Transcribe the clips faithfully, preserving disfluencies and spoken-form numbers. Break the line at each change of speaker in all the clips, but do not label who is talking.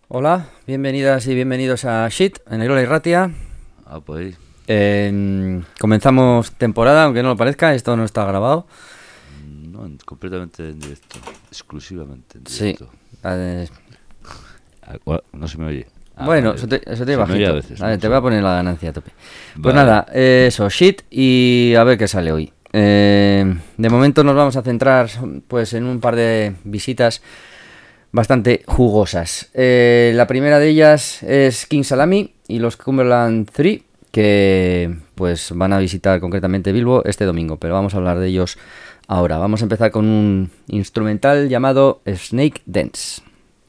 Hola, bienvenidas y bienvenidos a Shit, en Erola y Ratia.
Ah, pues.
Eh, comenzamos temporada, aunque no lo parezca, esto no está grabado.
No, en- completamente en directo. Exclusivamente en
Sí.
directo.
Eh,
Ah, gua- no se me oye. Ah,
bueno,
vale.
eso te, eso te
Se me oye
bajito.
a veces,
A ver,
¿no?
te voy a poner la ganancia a tope. Pues
Vale.
nada, eh, eso, Shit y a ver qué sale hoy. Eh, de momento nos vamos a centrar pues en un par de visitas bastante jugosas. Eh, la primera de ellas es King Salami y los Cumberland tres, que pues van a visitar concretamente Bilbo este domingo, pero vamos a hablar de ellos ahora. Vamos a empezar con un instrumental llamado Snake Dance.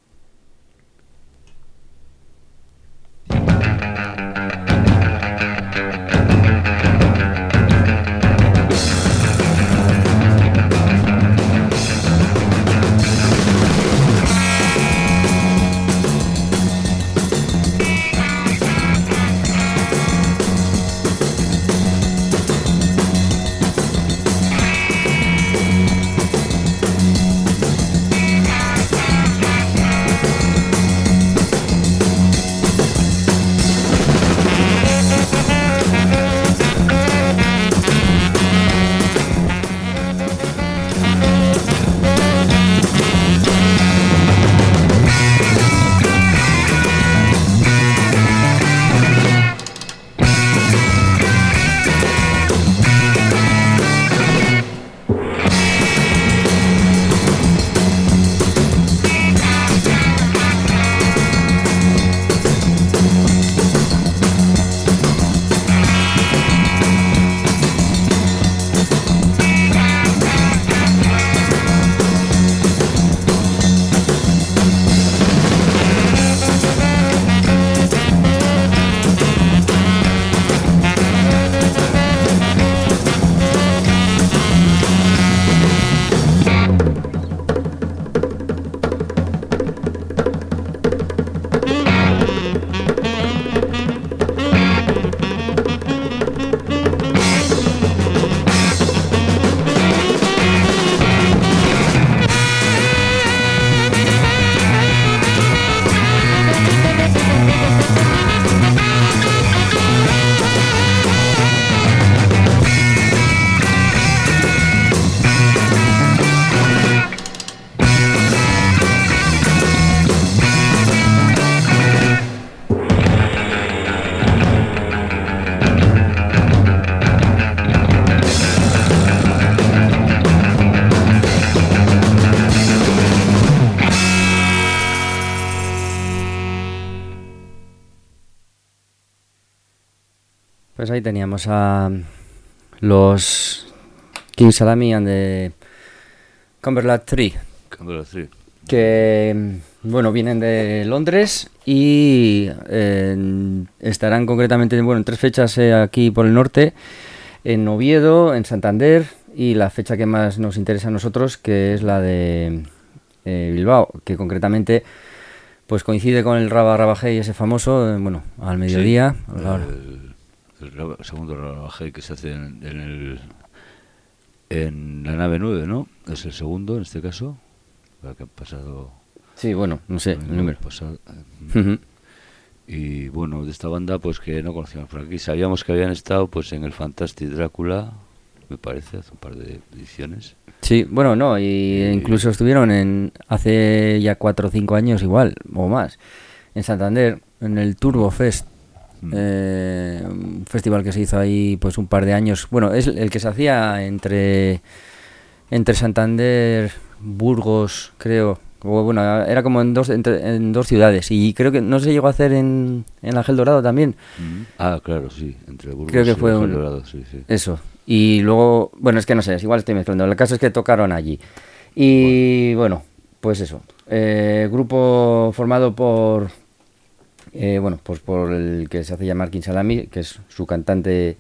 Pues ahí teníamos a los King Salami and the Cumberland tres,
Cámara tres.
que bueno, vienen de Londres y eh, estarán concretamente bueno, en tres fechas eh, aquí por el norte, en Oviedo, en Santander y la fecha que más nos interesa a nosotros, que es la de eh, Bilbao, que concretamente pues coincide con el Raba Rabajey ese famoso, eh, bueno, al mediodía.
Sí,
a la hora.
el, el raba- segundo Rabajey que se hace en, en el en la nave nueve, ¿no? Es el segundo en este caso. La que han pasado.
Sí, bueno, no sé el número.
pasado, eh,
Ujú.
y bueno, de esta banda pues que no conocíamos por aquí. Sabíamos que habían estado pues en el Fantastic Drácula, me parece, hace un par de ediciones.
Sí, bueno, no, y
Y-
incluso estuvieron en hace ya cuatro o cinco años igual, o más, en Santander, en el Turbo Fest,
Mm.
eh, un festival que se hizo ahí pues un par de años, bueno, es el que se hacía entre, entre Santander, Burgos, creo, o bueno, era como en dos, entre- en dos ciudades, y creo que no se llegó a hacer en, en Ángel Dorado también,
Mm. Ah, claro, sí, entre Burgos
Creo que
y
fue un-
Colorado, sí, sí.
eso, y luego, bueno, es que no sé, es igual estoy mezclando, el caso es que tocaron allí, y bueno, pues eso, eh, grupo formado por, eh, bueno, pues por el que se hace llamar King Salami, que es su cantante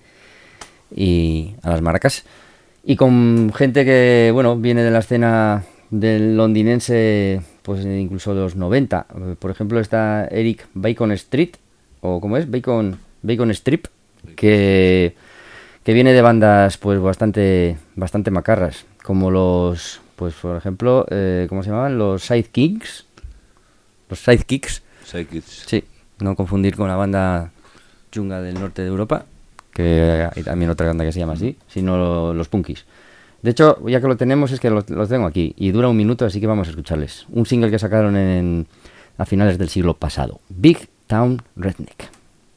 y a las maracas, y con gente que, bueno, viene de la escena del londinense, pues incluso de los noventa. Por ejemplo, está Eric Bacon Street, o ¿cómo es? Bacon, Bacon Strip, que, que viene de bandas pues bastante, bastante macarras, como los, pues por ejemplo, eh, ¿cómo se llamaban? Los Sidekicks. Los Sidekicks.
Sidekicks.
Sí, no confundir con la banda chunga del norte de Europa, que hay también otra banda que se llama así, sino los Punkies. De hecho, ya que lo tenemos, es que los, los tengo aquí y dura un minuto, así que vamos a escucharles. Un single que sacaron en, a finales del siglo pasado, Big Town Redneck.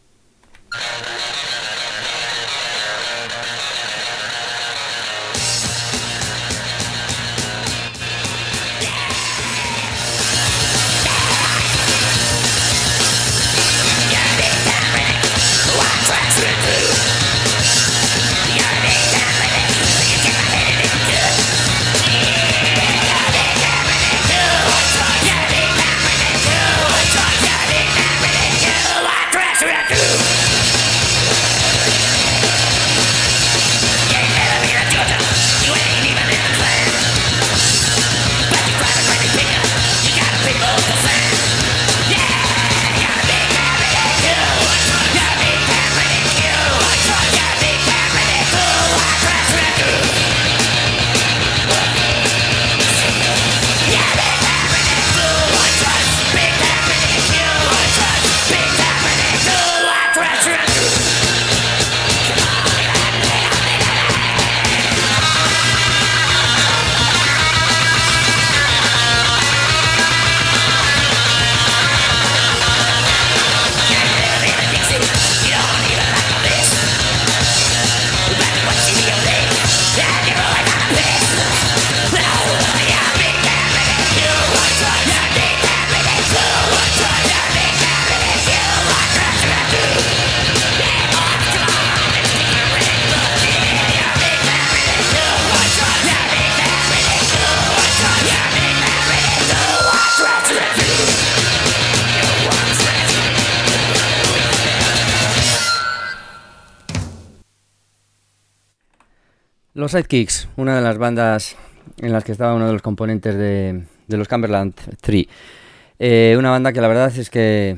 Los Sidekicks, una de las bandas en las que estaba uno de los componentes de, de los Cumberland tres. Eh, una banda que la verdad es que,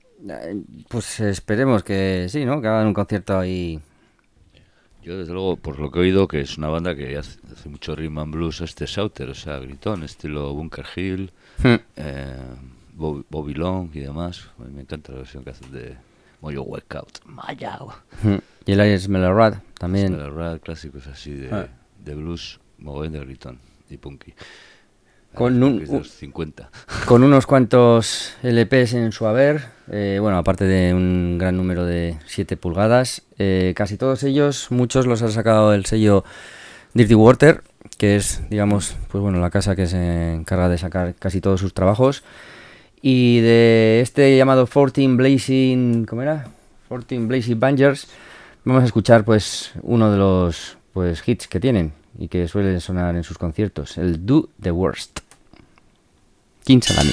pues esperemos que sí, ¿no? Que hagan un concierto ahí.
Yo desde luego, por lo que he oído, que es una banda que hace, hace mucho rhythm and blues, este Shouter, o sea, gritón, estilo Bunker Hill, hmm. eh, Bobby, Bobby Long y demás. A mí me encanta la versión que hacen de Mojo Wake Out. Mayao.
Hmm. Y el Iris Melorad también.
Melorad, clásicos así de, ah. de blues, mogollón de gritón y punky.
Con, un,
de los cincuenta.
Con unos cuantos L Pes en su haber, eh, bueno, aparte de un gran número de siete pulgadas, eh, casi todos ellos, muchos los ha sacado el sello Dirty Water, que es, digamos, pues bueno, la casa que se encarga de sacar casi todos sus trabajos. Y de este llamado fourteen Blazing, ¿cómo era? fourteen Blazing Bangers, vamos a escuchar pues uno de los pues hits que tienen y que suelen sonar en sus conciertos, el Do the Worst. King Salami.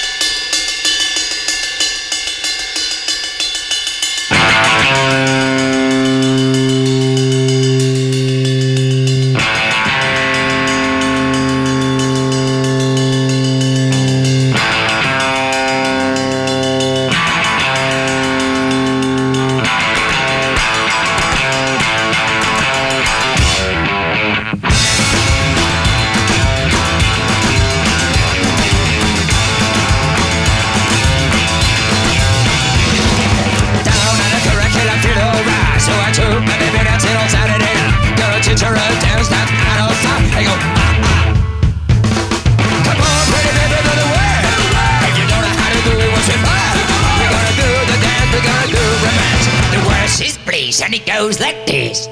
And it goes like this.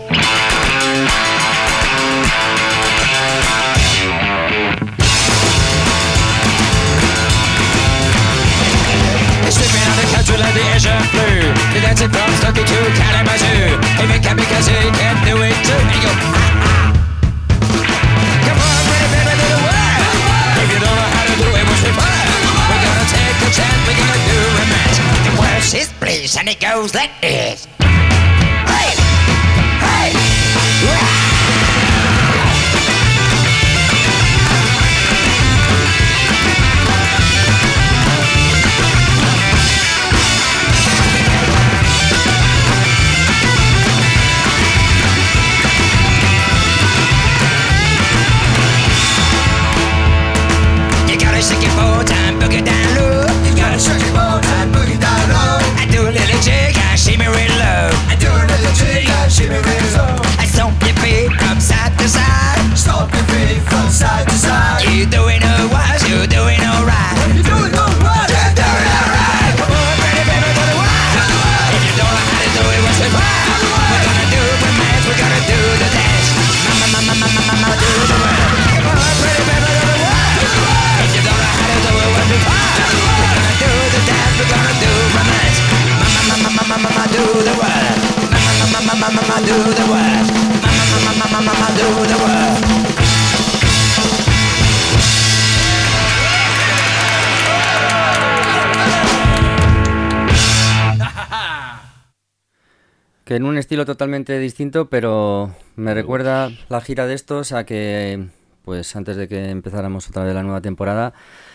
Slipping on the country like the Asian flu. The dancing from Stucky to Kalamazoo. If it can be cause he can do it too. And you go, ah, ah. Come on, pretty baby, do the work. If you don't know how to do it, what's the fun? We're gonna take a chance, we're gonna do a match. The worst is bliss, and it goes like this. You gotta shake your bow time, book it down low. You gotta shake your bow time. ma ma ma do the word. Ma ma ma ma ma ma ma do the word.
Que en un estilo totalmente distinto, pero me recuerda la gira de estos a que, pues antes de que empezáramos otra vez la nueva temporada,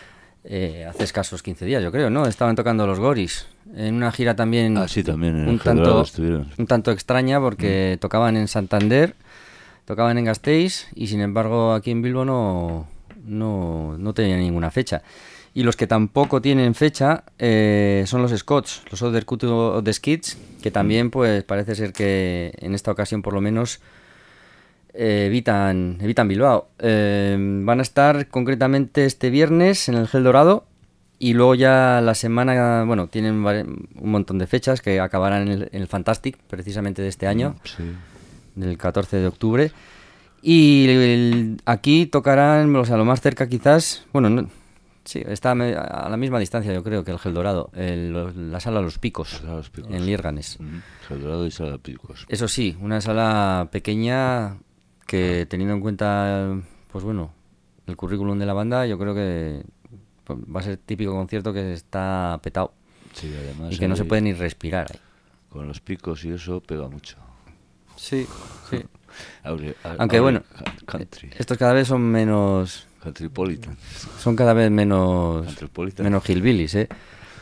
eh, hace escasos quince días, yo creo, ¿no? Estaban tocando los Goris, en una gira también,
Ah, sí, también en
un,
el
tanto,
Eldorado estuvieron.
un tanto extraña, porque mm. tocaban en Santander, tocaban en Gasteiz, y sin embargo aquí en Bilbo no, no, no tenían ninguna fecha. Y los que tampoco tienen fecha eh, son los Scots, los Other Cut of the Skids, que también pues parece ser que en esta ocasión por lo menos eh, evitan, evitan Bilbao. Eh, van a estar concretamente este viernes en el Eldorado y luego ya la semana, bueno, tienen un montón de fechas que acabarán en el, en el Fantastic, precisamente de este año, sí. del catorce de octubre. Y el, aquí tocarán, o sea, lo más cerca quizás, bueno, no, sí, está a la misma distancia, yo creo, que el Eldorado, el, la sala Los Picos, sala Los Picos. En Lierganes.
Uh-huh. Eldorado y sala Picos.
Eso sí, una sala pequeña que, teniendo en cuenta, pues bueno, el currículum de la banda, yo creo que pues, va a ser típico concierto que está petado.
Sí, además.
Y que no se puede ni respirar ahí.
Con Los Picos y eso pega mucho.
Sí, sí.
Aure, a,
Aunque
aure,
bueno,
country.
Estos cada vez son menos...
Countrypolitan.
Son cada vez menos menos hillbillies, ¿eh?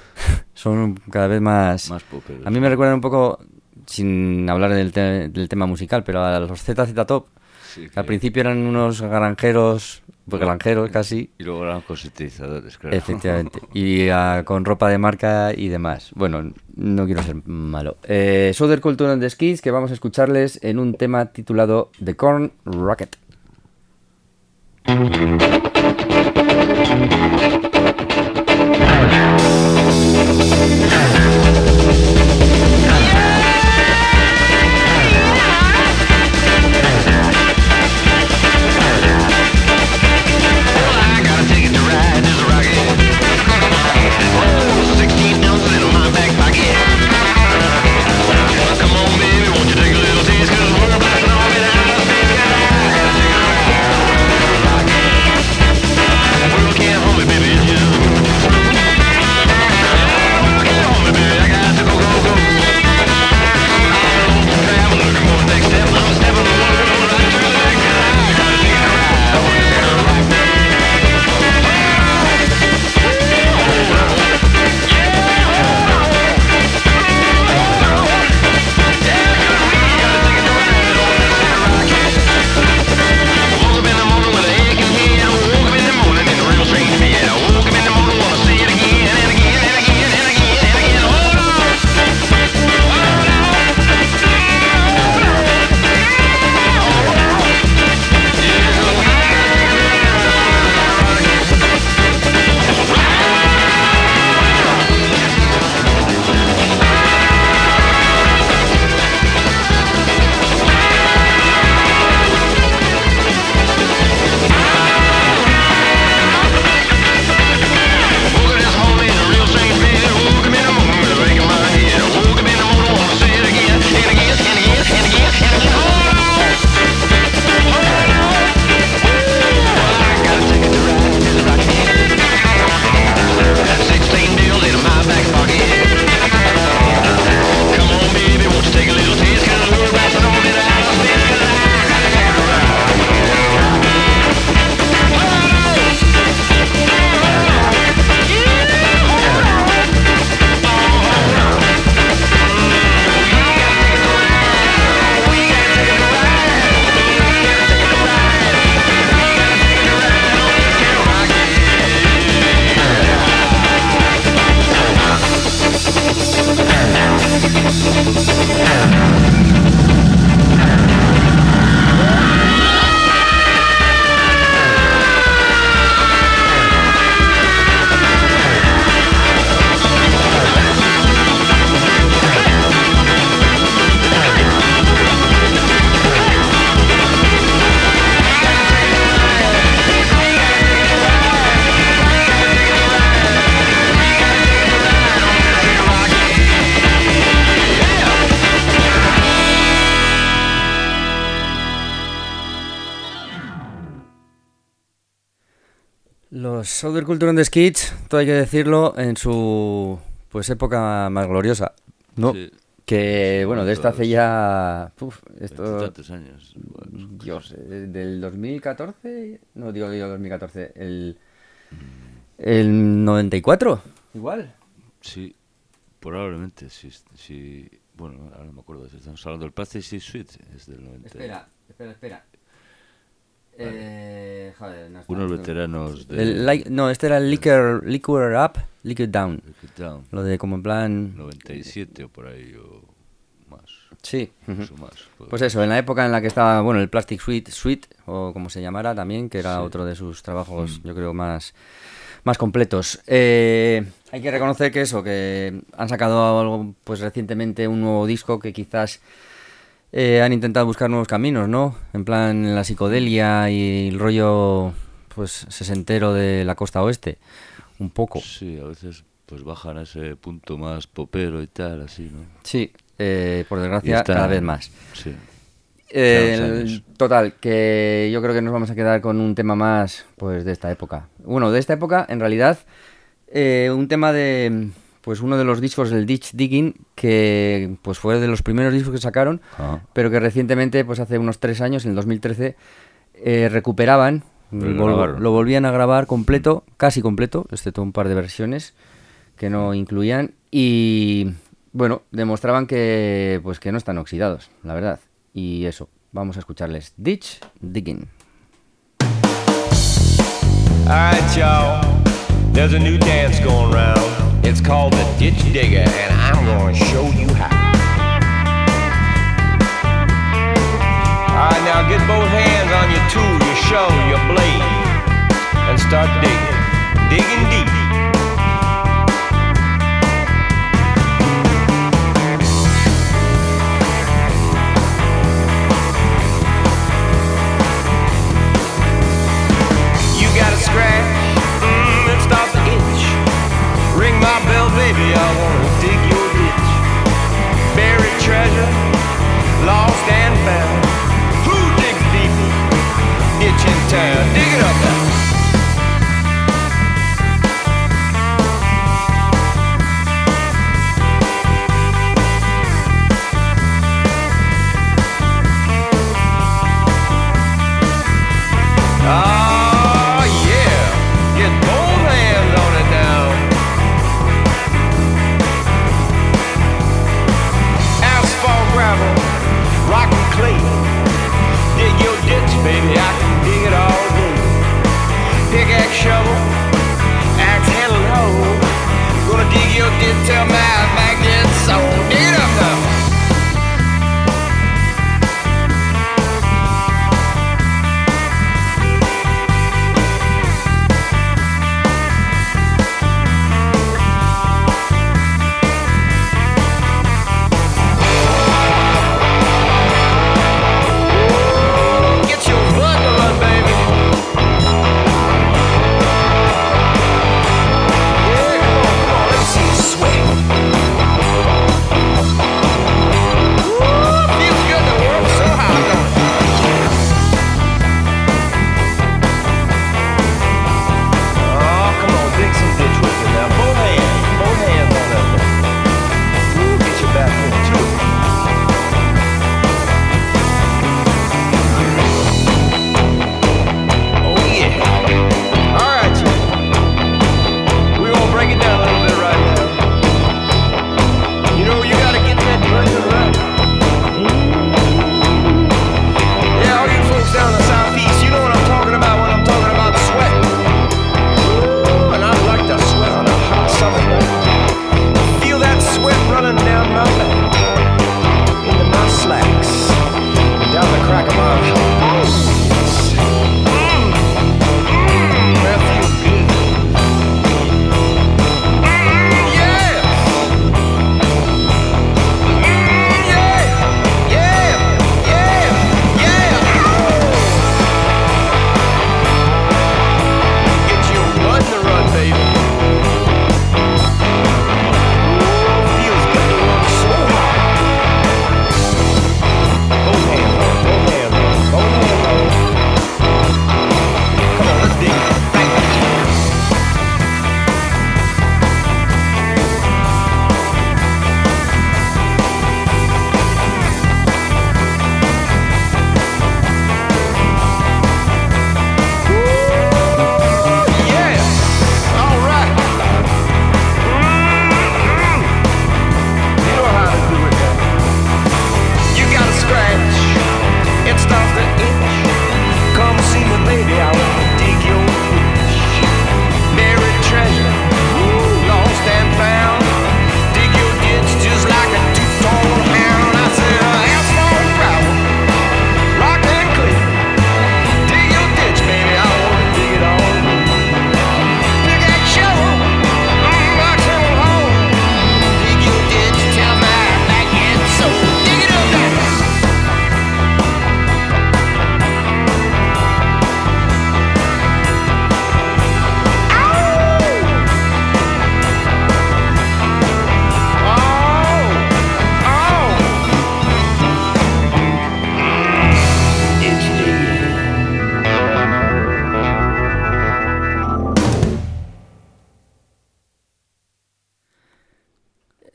Son cada vez más...
más poperos.
A mí me recuerdan un poco, sin hablar del, te- del tema musical, pero a los Z Z Top, sí, que al principio eran unos granjeros, pues granjeros casi.
Y luego eran sintetizadores, claro.
Efectivamente. Y uh, con ropa de marca y demás. Bueno, no quiero ser malo. Eh, Southern Culture and the Skids, que vamos a escucharles en un tema titulado The Corn Rocket.
Can't hold me, baby, it's you.
Los Other Culture and the Skids, todo hay que decirlo, en su pues época más gloriosa, ¿no? Sí. Que, bueno, de esto hace ya... Uf, esto...
tantos años. Bueno,
Dios, del dos mil catorce... No, digo, digo dos mil catorce, el... El noventa y cuatro, igual.
Sí, probablemente, sí, sí. Bueno, ahora no me acuerdo, estamos hablando del Plastic Suite, es del noventa.
Espera, espera, espera. Vale. Eh, joder, no está,
Unos
no,
veteranos de...
el, like, no, este era el Liquor, Liquor Up, Liquor Down.
Liquor Down.
Lo de como en plan...
noventa y siete o por ahí, o más.
Sí.
Mucho más.
Pues, pues eso, en la época en la que estaba, bueno, el Plastic Suite, Suite, o como se llamara también, que era sí. otro de sus trabajos, mm. yo creo, más... más completos. Eh, hay que reconocer que eso, que han sacado algo, pues recientemente un nuevo disco que quizás eh, han intentado buscar nuevos caminos, ¿no? En plan la psicodelia y el rollo, pues sesentero de la costa oeste, un poco.
Sí, a veces pues bajan a ese punto más popero y tal, así, ¿no?
Sí, eh, por desgracia está, cada vez más.
Sí.
Eh, el, total, que yo creo que nos vamos a quedar con un tema más pues de esta época. Bueno, de esta época, en realidad, eh, un tema de pues uno de los discos del Ditch Digging, que pues fue de los primeros discos que sacaron, ah. pero que recientemente, pues hace unos tres años, en el dos mil trece, eh, recuperaban, vol- lo volvían a grabar completo, casi completo, excepto un par de versiones que no incluían, y bueno, demostraban que pues que no están oxidados, la verdad. Y eso, vamos a escucharles Ditch Digging.
Alright y'all, there's a new dance going round. It's called the Ditch Digger, and I'm gonna show you how. Alright, now get both hands on your tool, your shovel, your blade, and start digging, digging deep. Scratch, mm, and start to itch. Ring my bell, baby, I wanna dig your ditch. Buried treasure, lost and found. Who digs deep? Ditch in town, dig it up now. Ah. Rock and clay, dig your ditch, baby, I can dig it all day.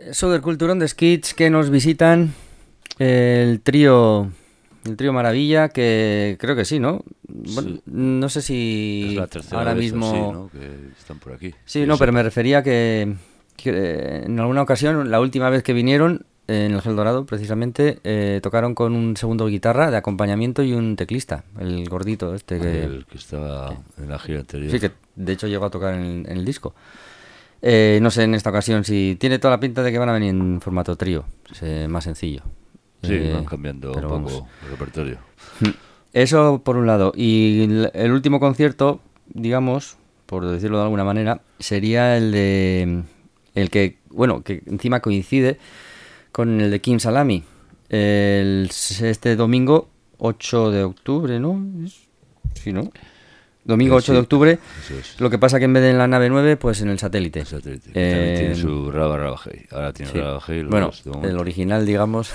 Southern Culture on the Skids, que nos visitan el trío el trío Maravilla, que creo que sí, ¿no? Bueno,
Sí.
no sé si
Es la tercera
ahora
vez
mismo...
así, ¿no? Que están por aquí.
Sí,
Yo
no,
sé.
pero me refería que, que eh, en alguna ocasión, la última vez que vinieron, en el Gel Dorado, precisamente, eh, tocaron con un segundo guitarra de acompañamiento y un teclista, el gordito este que...
El que estaba en la gira anterior.
Sí, que de hecho llegó a tocar en el, en el disco. Eh, no sé en esta ocasión si tiene toda la pinta de que van a venir en formato trío, es, más sencillo.
Sí,
Eh,
van cambiando un
pero
poco
vamos.
el repertorio.
Eso por un lado. Y el, el último concierto, digamos, por decirlo de alguna manera, sería el de... El que, bueno, que encima coincide con el de King Salami. El, este domingo ocho de octubre, ¿no? ¿Es? Sí, ¿no? Domingo
Eh,
ocho
sí,
de octubre.
Eso es.
Lo que pasa que en vez de en la nave nueve, pues en el satélite.
El satélite, que también
Eh,
tiene su Raba Raba Hey. Ahora tiene
sí.
Raba Hey. los
Bueno,
dos de momento.
el original, digamos.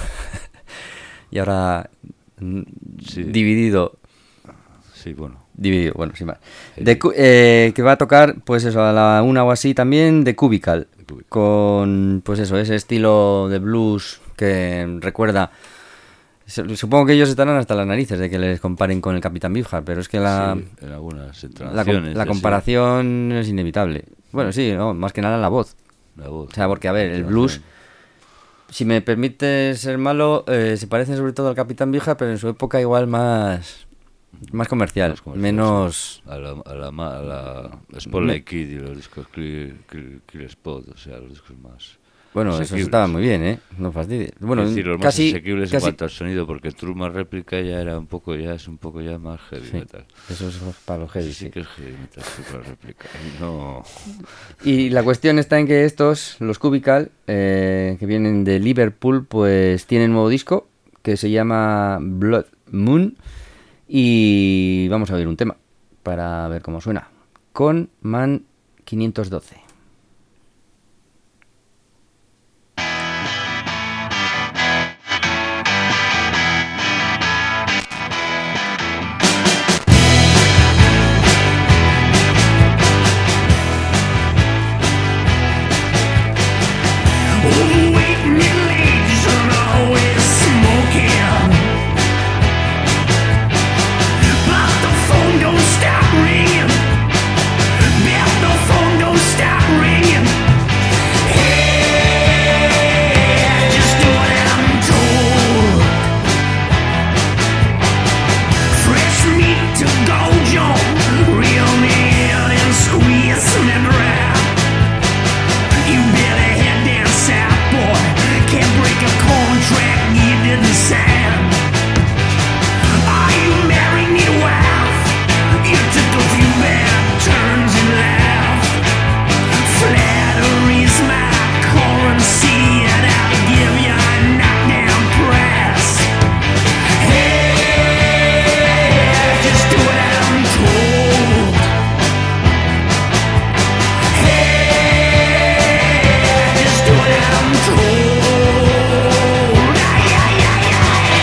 Y ahora mm,
Sí.
dividido.
Sí, bueno.
Dividido, bueno, sin más. De Cu- eh, que va a tocar, pues eso, a la una o así también, de Cubical.
De Cubical.
Con, pues eso, ese estilo de blues que recuerda... se- Supongo que ellos estarán hasta las narices de que les comparen con el Capitán Beefheart, pero es que la,
Sí, en algunas
la, com-
entonaciones.
la
así,
comparación es inevitable. Bueno, sí, no, más que nada la voz.
la voz,
O sea, porque, a ver,
la
el
entonación.
blues, si me permite ser malo, eh, se parece sobre todo al Capitán Beefheart, pero en su época igual más, más comercial,
Más comercial,
menos...
A la, a la, ma- a la Spotlight Kid y los discos Kill, Kill- Kill Spot, o sea, los discos más...
Bueno, eso
asequibles.
estaba muy bien, ¿eh? No fastidies. Bueno,
es decir, los
casi,
más asequibles en
casi...
cuanto al sonido, porque Truma Réplica ya era un poco, ya es un poco ya más heavy
Sí,
metal.
eso es para los heavy,
Sí,
sí.
que es heavy metal, Truma Réplica. Y no...
Y la cuestión está en que estos, los Cubical, eh, que vienen de Liverpool, pues tienen un nuevo disco que se llama Blood Moon. Y vamos a oír un tema para ver cómo suena. Con Man quinientos doce.
Waiting in lanes and always smoking, but the phone don't stop ringing. Bet the phone don't stop ringing. Hey, just do what I'm told. Fresh meat to go, John. Reel me in and squeeze me dry. You better head down south, boy. Can't break a contract you didn't sign. Are you married, need a wife? You took a few bad turns in life. Flattery's my currency, and I'll give you a knockdown price. Hey, just do what I'm told. Hey, just do what I'm told. Ay, ay, ay, ay.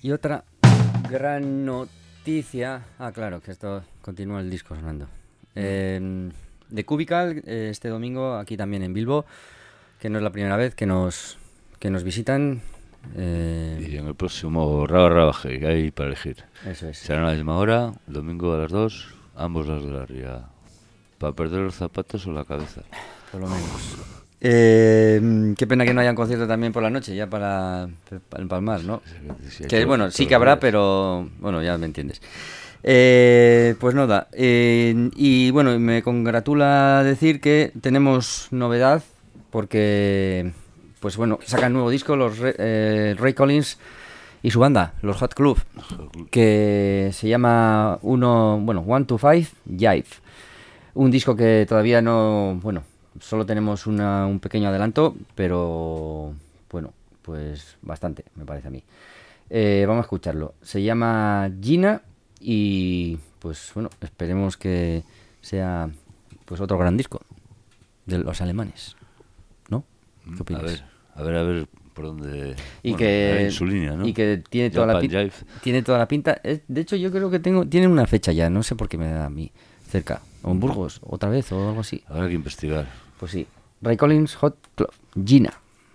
Y otra gran noticia... Ah, claro, que esto continúa el disco sonando. Eh, de Cubical, eh, este domingo, aquí también en Bilbo, que no es la primera vez que nos, que nos visitan. Eh,
Y en el próximo Raba Rabaje, que hay para elegir.
Eso es.
Serán a la misma hora, el domingo a las dos, ambos las de la ría. Para perder los zapatos o la cabeza.
Por lo menos. Eh, qué pena que no haya un concierto también por la noche, ya para, para empalmar, ¿no?
Sí,
Que
hay
bueno,
todos
sí
los
que habrá,
días.
pero bueno, ya me entiendes. Eh, pues nada, eh, y bueno, me congratula decir que tenemos novedad porque, pues bueno, sacan nuevo disco los Re- eh, Ray Collins y su banda, los Hot Club, que se llama uno, bueno, One to Five Jive. Un disco que todavía no, bueno, solo tenemos una, un pequeño adelanto, pero bueno, pues bastante, me parece a mí. Eh, vamos a escucharlo. Se llama Gina y pues bueno, esperemos que sea pues otro gran disco de los alemanes, ¿no? ¿Qué opinas?
A ver, a ver, a ver por dónde...
Y
bueno,
que
en su línea, ¿no?
y que tiene toda la
Japan
pinta,
Jive.
tiene toda la pinta. Es- de hecho, yo creo que tengo tienen una fecha ya, no sé por qué me da a mí cerca, o en Burgos otra vez o algo así.
Habrá que investigar.
Pues sí, Ray Collins Hot Club, Gina.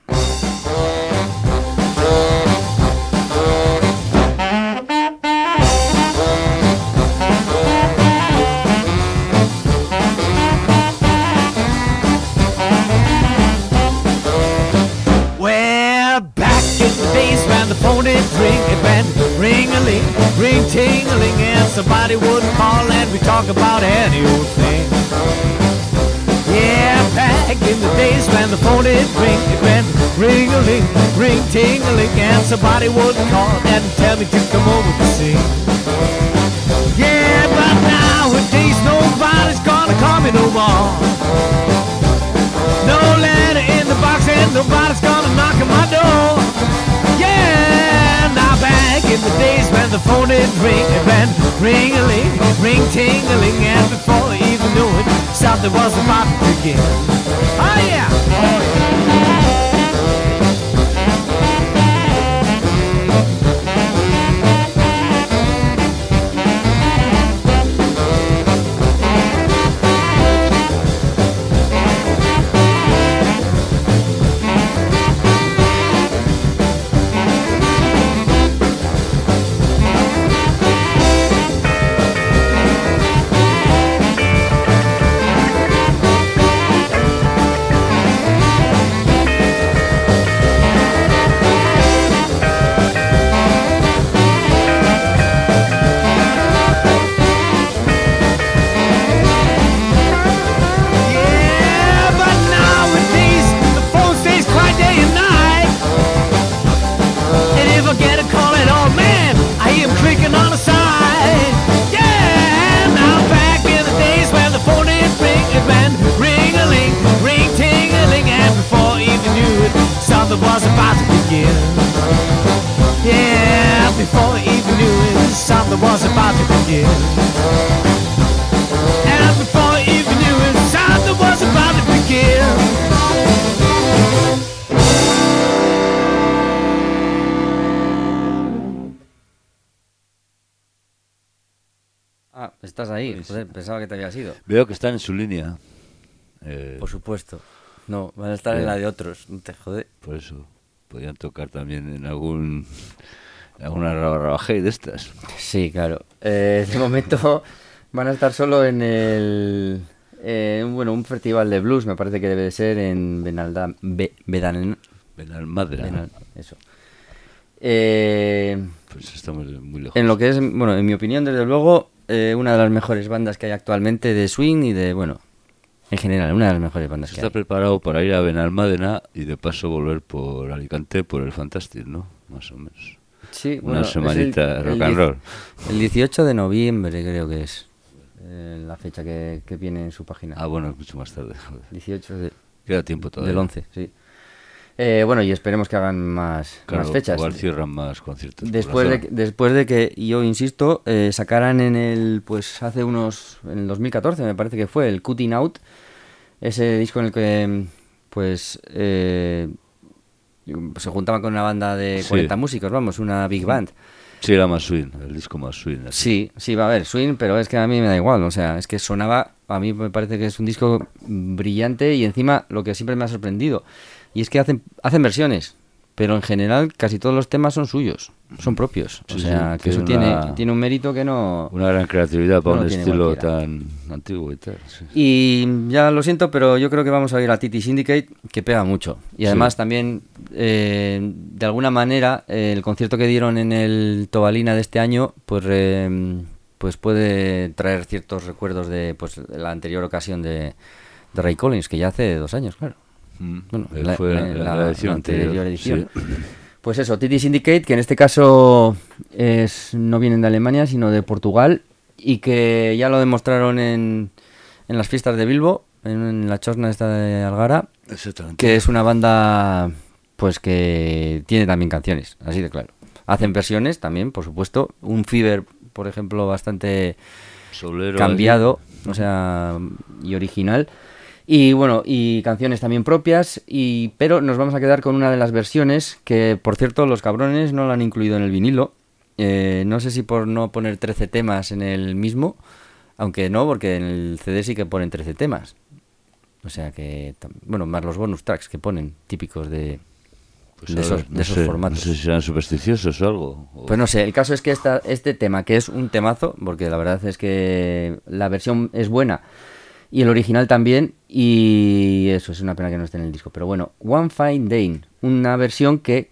Well, back in the days when the phone did ring, it went ring-a-ling, ring-ting-a-ling, and somebody would call and we talk about any old thing. Yeah, back in the days when the phone did ring, it went ring-a-ling, ring-ting-a-ling, and somebody would call and tell me to come over to sing. Yeah, but nowadays nobody's gonna call me no more. No letter in the box and nobody's gonna knock on my door. Yeah, now back in the days when the phone did ring, it went ring-a-ling, ring-ting-a-ling, and before I even knew it, something was about to begin. Oh yeah! Yeah, but nowadays the phone stays quiet day and night. And if I get a call at all, man, I hear him creaking on the side. Yeah, now back in the days when the phone didn't ring, it went ring-a-ling, ring-ting-a-ling, and before I even knew it, something was about to begin. Yeah, before I even knew it, something was about to begin. And before I even knew it, something was about to begin.
Ah, estás ahí. Joder, pensaba que te habías ido.
Veo que están en su línea. Eh,
Por supuesto. No, van a estar en
Bien.
la de otros. No te jode.
por eso, podían tocar también en algún... en alguna rabaje de estas.
Sí, claro. Eh, de momento van a estar solo en el... eh, un- bueno, un festival de blues, me parece que debe de ser en Benalda... Be, Bedan-
Benalmádena.
Benal- eso. Eh,
Pues estamos muy lejos.
en lo que es, bueno, en mi opinión, desde luego, eh, una de las mejores bandas que hay actualmente de swing y de, bueno, en general, una de las mejores bandas
Se
que
está
hay.
preparado para ir a Benalmádena y de paso volver por Alicante por el Fantastic, ¿no? Más o menos.
Sí,
Una
bueno, es
semanita
el-
rock
el
and
diez-
roll.
El dieciocho de noviembre creo que es eh, la fecha que, que viene en su página.
Ah, bueno, es mucho más tarde. Joder.
dieciocho de,
Queda tiempo todavía.
del once, sí. Eh, bueno, y esperemos que hagan más,
Claro,
más fechas.
igual cierran más conciertos. por la
Después de,
zona.
que- después de que, yo insisto, eh, sacaran en el, pues hace unos, en el dos mil catorce me parece que fue, el Cutting Out, ese disco en el que, pues, eh, se juntaban con una banda de
Sí.
cuarenta músicos, vamos, una big band.
Sí, era más swing, el disco más swing. Así.
Sí, sí, va a haber swing, pero es que a mí me da igual, o sea, es que sonaba, a mí me parece que es un disco brillante y encima lo que siempre me ha sorprendido, y es que hacen, hacen versiones, pero en general casi todos los temas son suyos, son propios, o
Sí,
sea,
sí,
que eso
tiene
tiene,
una-
tiene un mérito que no...
Una gran creatividad para
No
un
lo tiene
estilo
cualquiera.
tan antiguo y tal. Sí.
Y ya lo siento, pero yo creo que vamos a ir a Titi Syndicate, que pega mucho. Y además
Sí.
también, eh, de alguna manera, eh, el concierto que dieron en el Tobalina de este año, pues, eh, pues puede traer ciertos recuerdos de, pues, de la anterior ocasión de, de Ray Collins, que ya hace dos años, claro.
Mm.
Bueno,
Él
la-
fue
la-
en
la-
la, edición
la
anterior.
anterior edición.
Sí.
Pues eso, Titi Syndicate, que en este caso es, no vienen de Alemania, sino de Portugal, y que ya lo demostraron en, en las fiestas de Bilbo, en, en la chosna esta de Algara,
Exactamente.
que es una banda pues que tiene también canciones, así de claro. Hacen versiones también, por supuesto. Un Fever, por ejemplo, bastante
Solero,
cambiado, o sea, y original. Y bueno, y canciones también propias, y pero nos vamos a quedar con una de las versiones que, por cierto, los cabrones no la han incluido en el vinilo. Eh, no sé si por no poner trece temas en el mismo, aunque no, porque en el C D sí que ponen trece temas. O sea que, tam- bueno, más los bonus tracks que ponen, típicos de,
pues
de
ahora,
esos,
no
de esos
sé,
formatos.
No sé si serán supersticiosos o algo. o-
Pues no sé, el caso es que esta, este tema, que es un temazo, porque la verdad es que la versión es buena y el original también, y eso es una pena que no esté en el disco. Pero bueno, One Fine Day, una versión que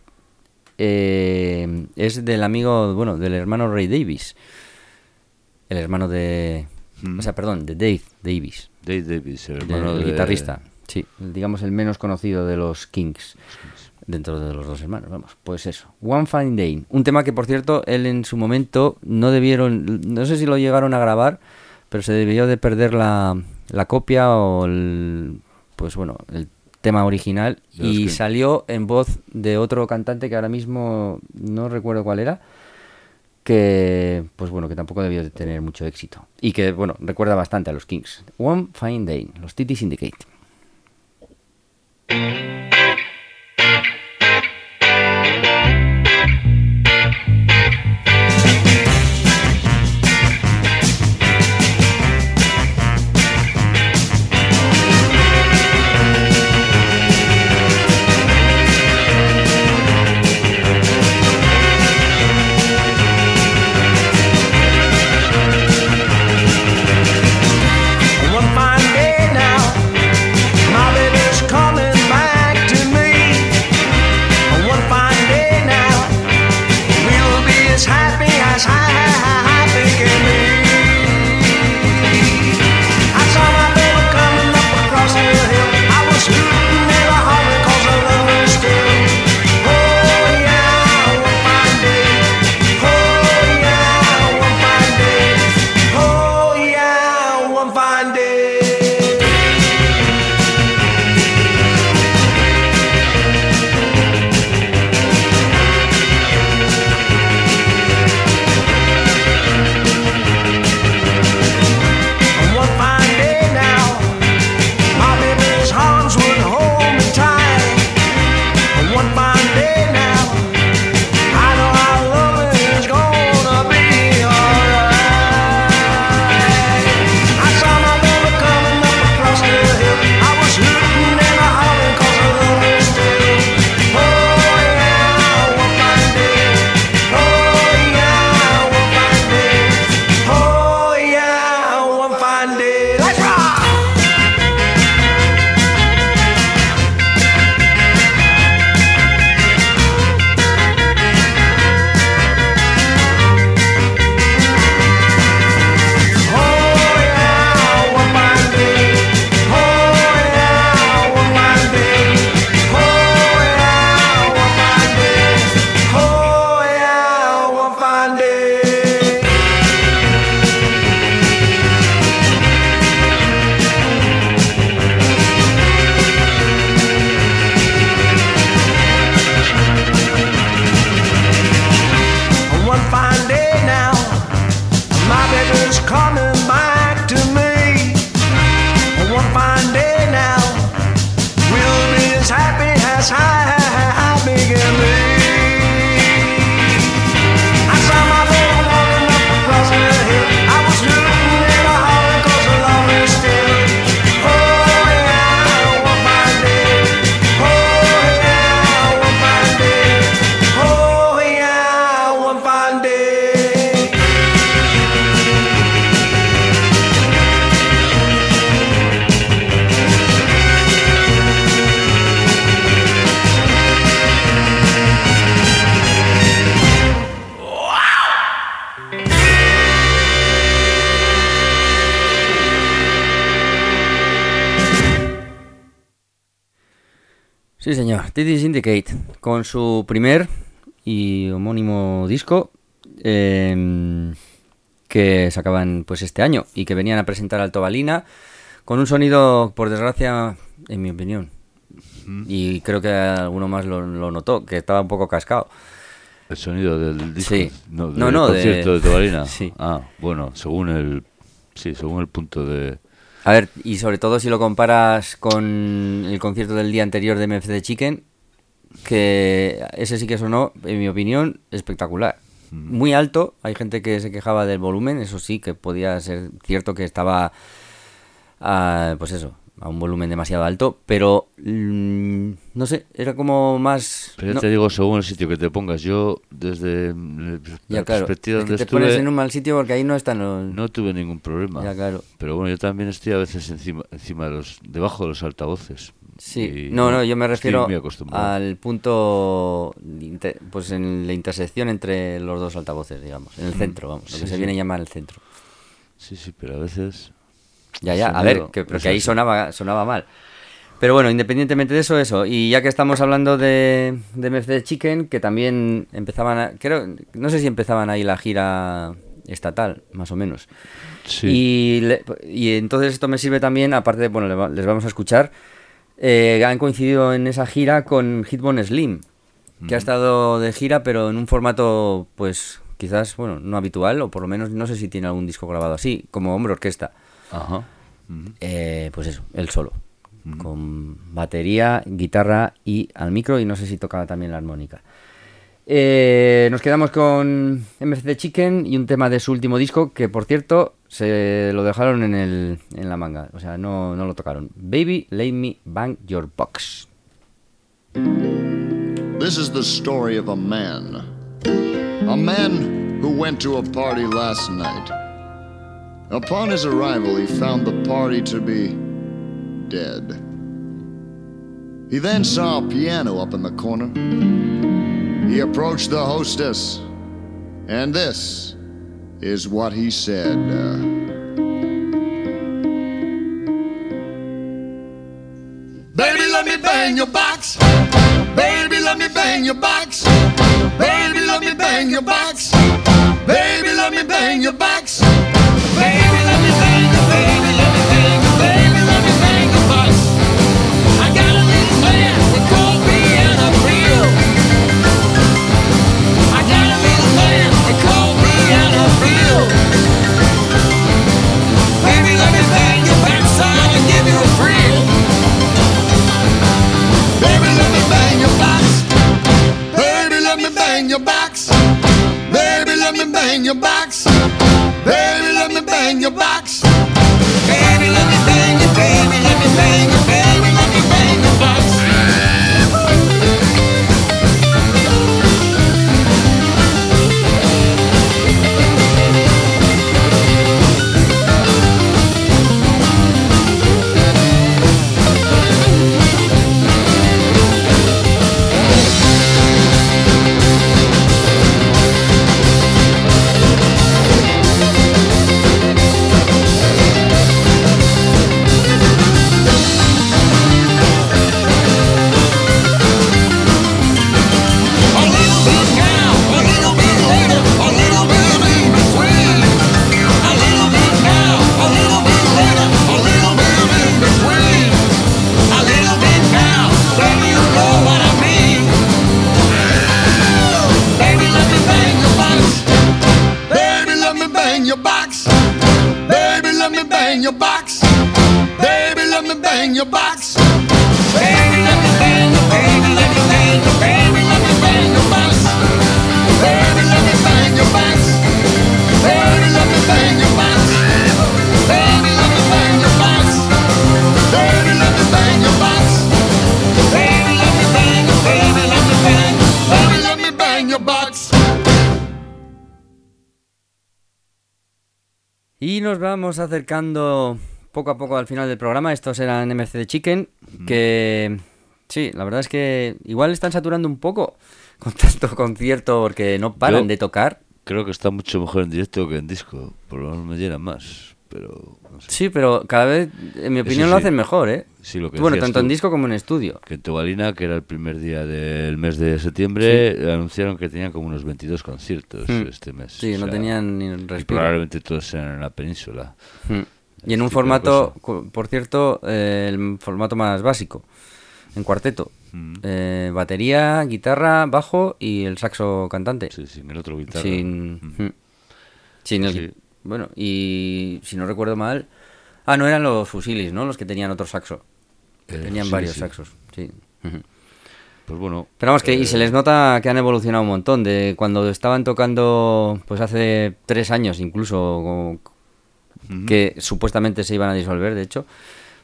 eh, es del amigo, bueno, del hermano Ray Davies, el hermano de...
Mm.
O sea, perdón, de Dave Davies,
Dave Davis, el
de-
hermano
el
de-
guitarrista, sí, digamos el menos conocido de los Kings. Dentro de los dos hermanos, vamos, pues eso. One Fine Day, un tema que por cierto él en su momento no debieron, no sé si lo llegaron a grabar, pero se debió de perder la, la copia o el, pues bueno, el tema original,
De los
y
que-
salió en voz de otro cantante que ahora mismo no recuerdo cuál era, que pues bueno, que tampoco debió de tener mucho éxito y que bueno, recuerda bastante a los Kings. One Fine Day, los Titi Syndicate.
One fine day now, my baby's coming back to me. One fine day now, we'll be as happy as happy can be. I saw my baby coming up across the hill. I was hooting and a hollering 'cause I love her still. Oh yeah, one fine day. Oh yeah, one fine day. Oh yeah, one fine day. One fine day now, my baby's arms would hold me tight. One fine day now, I know our love is gonna be alright. I saw my baby coming up across the hill. I was hooting and a hollering 'cause I love her still. Oh yeah, one fine day. Oh yeah, one fine day. Oh yeah, one fine day. Let's rock! Oh yeah, one fine day. Oh yeah, one fine day. Oh yeah, one fine day. Oh yeah, one fine day. One fine day now, my baby's coming back to me. One fine day now, we'll be as happy as happy can be. I saw
Sí, señor. Titty Syndicate, con su primer y homónimo disco eh, que sacaban pues este año y que venían a presentar al Tobalina con un sonido, por desgracia, en mi opinión, mm. y creo que alguno más lo, lo notó, que estaba un poco cascado.
¿El sonido del disco?
Sí.
No, del
no, no,
concierto de, de Tobalina.
Sí.
Ah, bueno, según el sí, según el punto de...
A ver, y sobre todo si lo comparas con el concierto del día anterior de M F The Chicken, que ese sí que sonó, en mi opinión, espectacular. Mm. Muy alto, hay gente que se quejaba del volumen, eso sí, que podía ser cierto que estaba, a, pues eso, a un volumen demasiado alto, pero mmm, no sé, era como más...
Pero ya
no.
te digo, según el sitio que te pongas, yo desde
ya,
la
claro,
perspectiva
es que
donde
te
estuve...
pones en un mal sitio porque ahí no están los...
No tuve ningún problema.
Ya, claro.
Pero bueno, yo también estoy a veces encima, encima de los, debajo de los altavoces.
Sí, no, no, yo me refiero al punto, pues en la intersección entre los dos altavoces, digamos, en el centro, vamos, lo
sí,
que se
sí.
viene a llamar el centro.
Sí, sí, pero a veces...
Ya, ya, a ver, que, pero que ahí sonaba, sonaba mal. Pero bueno, independientemente de eso, eso. Y ya que estamos hablando de, de M F The Chicken, que también empezaban, a, creo, no sé si empezaban ahí la gira estatal, más o menos.
Sí.
Y, le, y entonces esto me sirve también, aparte de, bueno, les vamos a escuchar, eh, han coincidido en esa gira con Hitbone Slim, que mm. ha estado de gira, pero en un formato, pues, quizás, bueno, no habitual, o por lo menos no sé si tiene algún disco grabado así, como hombre orquesta.
Ajá. Uh-huh.
Eh, pues eso, él solo. Uh-huh. Con batería, guitarra y al micro, y no sé si tocaba también la armónica. Eh, nos quedamos con M F The Chicken y un tema de su último disco, que por cierto se lo dejaron en, el, en la manga, o sea, no, no lo tocaron. Baby, Let Me Bang Your Box.
This is the story of a man. A man who went to a party last night. Upon his arrival, he found the party to be dead. He then saw a piano up in the corner. He approached the hostess, and this is what he said. Uh, Baby, let me bang your box. Baby, let me bang your box. Baby, let me bang your box. Baby, let me bang your box. Baby, let me bang your, baby, let me bang your, baby, let me bang your box. I got a little man that called me and I'm real. I got a little man that called me and I'm real. Baby, let me bang your backside and give you a thrill. Baby, let me bang your box. Baby, let me bang your box. Baby, let me bang your box. Baby, let me bang your box. Baby, let me bang your, baby, let me bang your, baby, let me bang your box.
Y nos vamos acercando poco a poco al final del programa. Estos eran M F The Chicken, que sí, la verdad es que igual están saturando un poco con tanto concierto porque no paran
Yo
de tocar.
Creo que está mucho mejor en directo que en disco, por lo menos me llena más. pero no sé.
Sí, pero cada vez, en mi opinión,
Eso
lo
sí.
hacen mejor, ¿eh?
Sí, lo que
Bueno,
decías
tanto en
tú.
disco como en estudio.
Que en Tobalina, que era el primer día del mes de septiembre, anunciaron que tenían como unos veintidós conciertos
Hmm.
este mes.
Sí,
O
no
sea,
tenían ni
y
respiro.
probablemente todos eran en la península.
Hmm. Y en un
Tipo de
formato,
cosa.
co- por cierto, eh, el formato más básico, en cuarteto.
Mm.
Eh, batería, guitarra, bajo y el saxo cantante.
Sí, sin el otro guitarra.
Sin,
Mm.
hmm. Sin el,
Sí.
Bueno, y si no recuerdo mal... Ah, no eran los fusilis, ¿no? Los que tenían otro saxo.
Eh,
Tenían
sí,
varios
sí.
saxos, sí. Ujú.
Pues bueno.
Pero vamos, que y
eh,
se les nota que han evolucionado un montón. De cuando estaban tocando, pues hace tres años incluso, como-
ujú.
que supuestamente se iban a disolver, de hecho.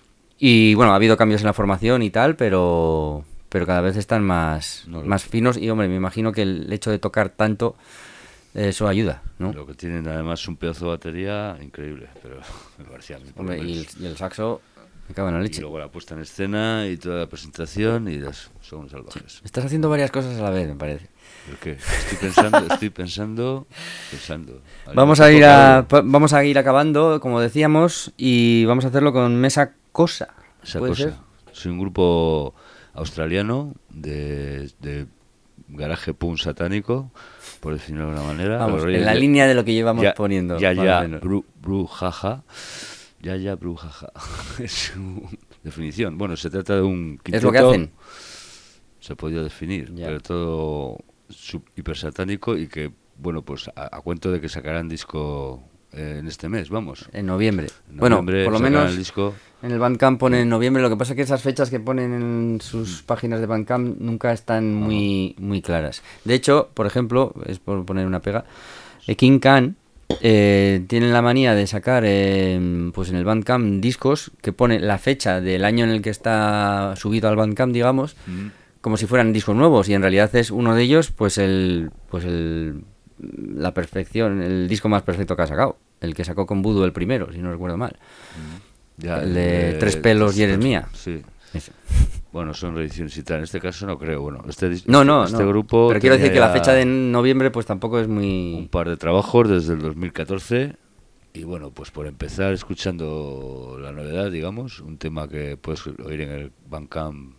Y bueno, ha habido cambios en la formación y tal, pero pero cada vez están más,
No, lo-
más finos. Y hombre, me imagino que el hecho de tocar tanto, eh, eso ayuda, ¿no?
Lo que tienen además un pedazo de batería increíble, pero me parecía a mí, por lo
Hombre, y,
menos.
el, y el saxo, me cago en la
Y
leche.
luego la puesta en escena y toda la presentación y las, son unos salvajes.
Estás haciendo varias cosas a la vez, me parece.
¿Pero qué? Estoy pensando, estoy pensando, pensando.
Vamos a ir a pa- vamos a ir acabando, como decíamos, y vamos a hacerlo con Mesa Cosa.
Esa
¿Puede
cosa.
ser?
Soy un grupo australiano de, de garaje punk satánico, por decirlo de alguna manera.
Vamos,
Los Reyes
en la
de-
línea de lo que llevamos
ya,
poniendo.
Ya,
más o
ya,
menos.
bru, bru, jaja. Ya, ya, bru, jaja. Es su definición. Bueno, se trata de un
Es lo que
quinteto,
hacen.
se podría definir,
Ya.
pero todo sub- hiper satánico y que, bueno, pues a, a cuento de que sacarán disco eh, en este mes, vamos.
En noviembre.
En
Bueno,
noviembre
por lo
sacarán
menos
el disco.
en el Bandcamp pone en noviembre. Lo que pasa es que esas fechas que ponen en sus páginas de Bandcamp nunca están muy, muy claras. De hecho, por ejemplo, es por poner una pega, eh, King Khan eh, tienen la manía de sacar eh, pues en el Bandcamp discos que pone la fecha del año en el que está subido al Bandcamp, digamos,
Mm.
como si fueran discos nuevos, y en realidad es uno de ellos, pues el pues el la perfección, el disco más perfecto que ha sacado, el que sacó con Voodoo el primero, si no recuerdo mal.
Ya,
El de
eh,
Tres pelos y eres
Tres-
mía.
Sí.
Ese.
Bueno, son reediciones y tal. En este caso no creo. Bueno, este, dis-
No, no,
este
no.
grupo.
Pero quiero decir
tenía
que la
ya
fecha de noviembre pues tampoco es
un
muy...
par de trabajos desde el dos mil catorce. Y bueno, pues por empezar escuchando la novedad, digamos, un tema que puedes oír en el Bandcamp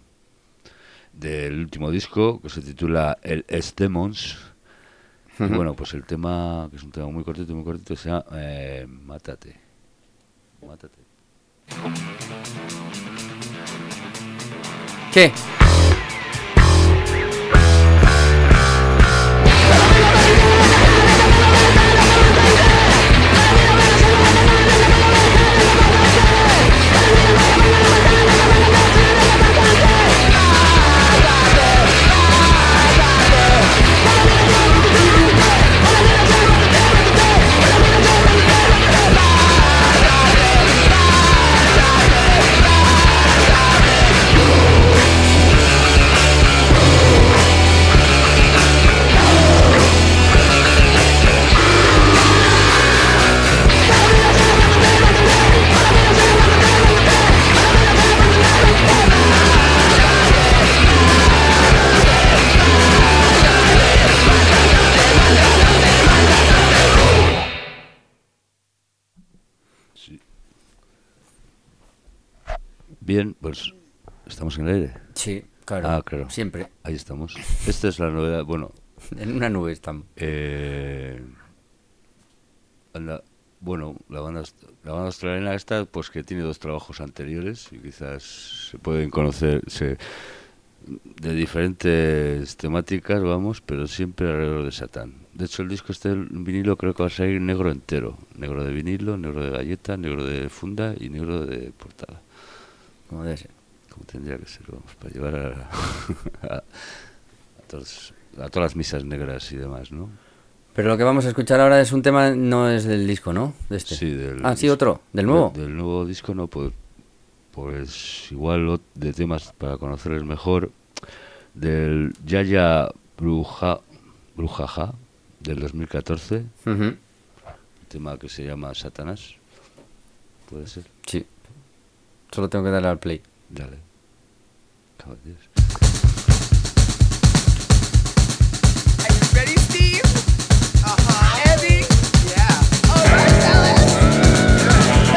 del último disco, que se titula El Es Demons. Y
Ujú.
bueno, pues el tema, que es un tema muy cortito, muy cortito, se llama eh, Mátate. Mátate.
¿Qué?
Bien, pues estamos en el aire.
Sí, claro.
Ah, claro.
Siempre.
Ahí estamos. Esta es la novedad. Bueno,
En una nube estamos.
eh, la, bueno, la banda, la banda australiana esta, pues que tiene dos trabajos anteriores y quizás se pueden conocer se, de diferentes temáticas, vamos, pero siempre alrededor de Satán. De hecho, el disco este en vinilo creo que va a salir negro entero. Negro de vinilo, negro de galleta, negro de funda y negro de portada.
Como debe ser.
Como tendría que ser, vamos, para llevar a, a, a, todos, a todas las misas negras y demás, ¿no?
Pero lo que vamos a escuchar ahora es un tema, no es del disco, ¿no? De este.
Sí, del
Ah, sí,
disco.
otro. ¿Del nuevo?
De- del nuevo disco, no, pues, pues igual ot- de temas para conocerles mejor, del Yaya Bruja, Brujaja, del dos mil catorce,
Ujú.
un tema que se llama Satanás, puede ser,
Sí. Solo tengo que darle al play.
dale. Caballeros.
Are you ready, Steve? Uh-huh. Eddie? Yeah. All right, fellas.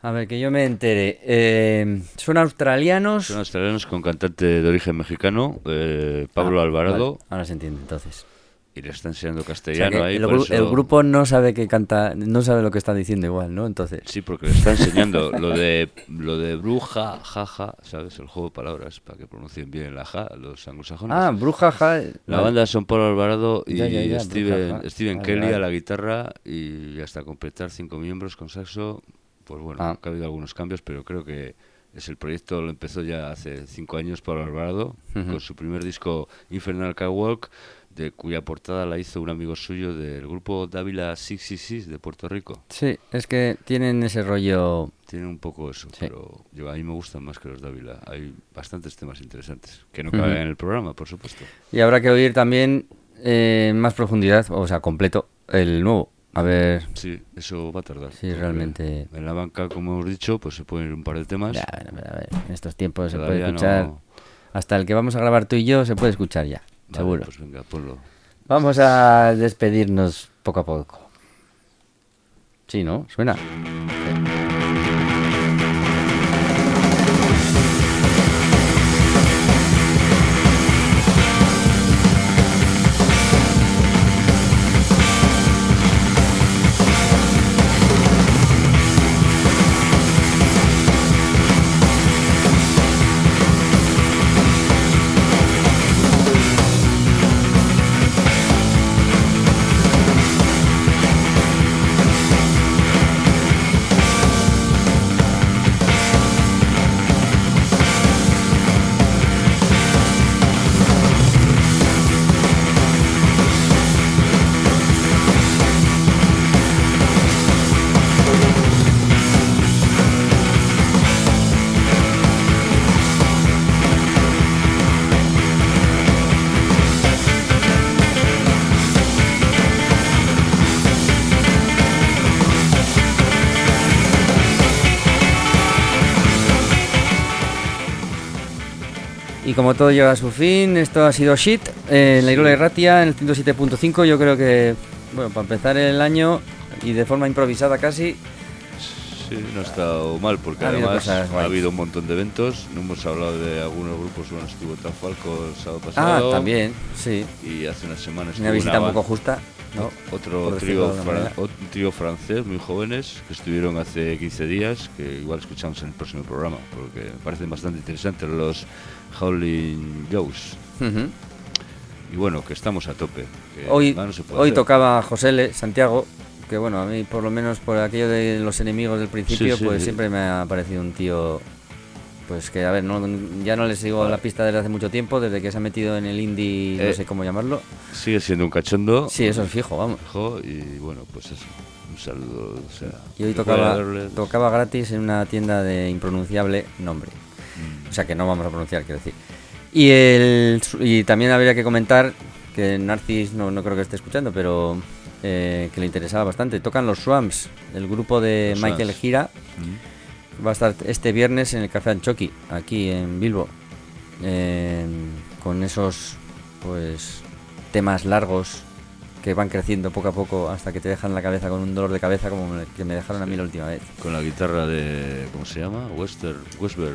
A ver, que yo me entere. Eh, ¿Son australianos?
Son australianos con cantante de origen mexicano, eh, Pablo
Ah,
Alvarado,
vale, ahora se entiende, entonces.
y le está enseñando
O sea,
castellano
que
ahí.
el,
por
gru-
eso-
el grupo no sabe que canta, no sabe lo que está diciendo igual, ¿no? Entonces.
Sí, porque le está enseñando lo de lo de bruja, jaja, ¿sabes? El juego de palabras, para que pronuncien bien la ja, los anglosajones.
Ah, bruja, ja.
La
vale.
banda son Pablo Alvarado y
Ya, ya, ya,
Steven,
bruja, ja.
Steven
Vale,
Kelly
vale.
a la guitarra y hasta completar cinco miembros con saxo. Pues bueno,
Ah.
ha habido algunos cambios, pero creo que es el proyecto, lo empezó ya hace cinco años Pablo Alvarado,
Ujú.
con su primer disco Infernal Catwalk, de cuya portada la hizo un amigo suyo del grupo Dávila seiscientos sesenta y seis de Puerto Rico.
Sí, es que tienen ese rollo.
Tiene un poco eso,
Sí.
pero yo, a mí me gustan más que los Dávila. Hay bastantes temas interesantes, que no
Ujú.
caben en el programa, por supuesto.
Y habrá que oír también eh, en más profundidad, o sea, completo, el nuevo. A ver.
Sí, eso va a tardar.
Sí,
porque
realmente-
En la banca, como hemos dicho, pues se pueden ir un par de temas.
Ya, a ver, a ver, a ver, en estos tiempos se puede
Todavía
escuchar.
no-
Hasta el que vamos a grabar tú y yo se puede escuchar ya,
Vale,
seguro.
Pues venga, ponlo.
Vamos a despedirnos poco a poco. Sí, ¿no? ¿Suena? Y como todo llega a su fin, esto ha sido Shit eh, en la Irola y Ratia en el ciento siete punto cinco. Yo creo que, bueno, para empezar el año y de forma improvisada casi,
Sí, no ha estado mal, porque
Ha habido
además
cosas
ha
guays.
habido un montón de eventos. No hemos hablado de algunos grupos, bueno, estuvo Tafalco el sábado
ah,
pasado.
también, sí,
Y hace unas semanas
una
estuvo
visita un
ban-
poco justa, ¿no?
Otro
Por decirlo
trío,
de alguna
fran-
manera.
otro trío francés muy jóvenes que estuvieron hace quince días, que igual escuchamos en el próximo programa, porque me parecen bastante interesantes los Howling Joes.
Ujú.
Y bueno, que estamos a tope. que
Hoy,
más no se puede
hoy
hacer.
tocaba José L. Santiago, que bueno, a mí por lo menos por aquello de los enemigos del principio,
Sí, sí,
pues
sí.
siempre me ha parecido un tío, pues que a ver, no, ya no le sigo la pista desde hace mucho tiempo, desde que se ha metido en el indie, no
Eh,
sé cómo llamarlo.
Sigue siendo un cachondo.
Sí, eso es fijo, vamos.
Fijo, y bueno, pues eso. Un saludo. O sea,
Y hoy
que pueda
tocaba,
darle-
tocaba gratis en una tienda de impronunciable nombre.
Mm.
O sea que no vamos a pronunciar, quiero decir. Y, el, y también habría que comentar que Narcis no, no creo que esté escuchando, pero eh, que le interesaba bastante. Tocan los Swamps, el grupo de
Los
Michael
Swamps.
Gira.
Mm.
Va a estar este viernes en el Café Anchoqui, aquí en Bilbo. Eh, con esos pues temas largos que van creciendo poco a poco hasta que te dejan la cabeza con un dolor de cabeza como me- que me dejaron a mí la última vez.
Con la guitarra de. ¿Cómo se llama? Wester. Westber.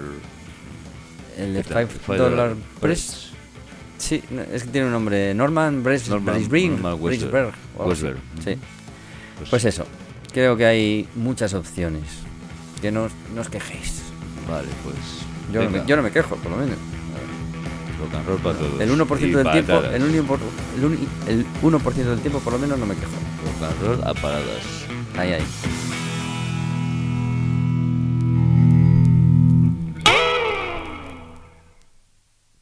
El de
¿qué tal?
Five Dollar Press. Sí, no, es que tiene un nombre. Norman Bres,
Norman-
Bresbring,
Norman Westberg.
Bresberg, o algo así.
Westberg.
Sí.
Pues,
Pues eso. Creo que hay muchas opciones. Que no, os- no os quejéis.
Vale, pues.
Yo no,
venga,
me, yo no me quejo, por lo menos.
rock and roll para todos.
El uno por ciento
Y
del tiempo,
patadas.
el uno por- el uni- el uno por ciento del tiempo por lo menos no me quejo.
Rock and roll a paradas.
Ahí, ahí.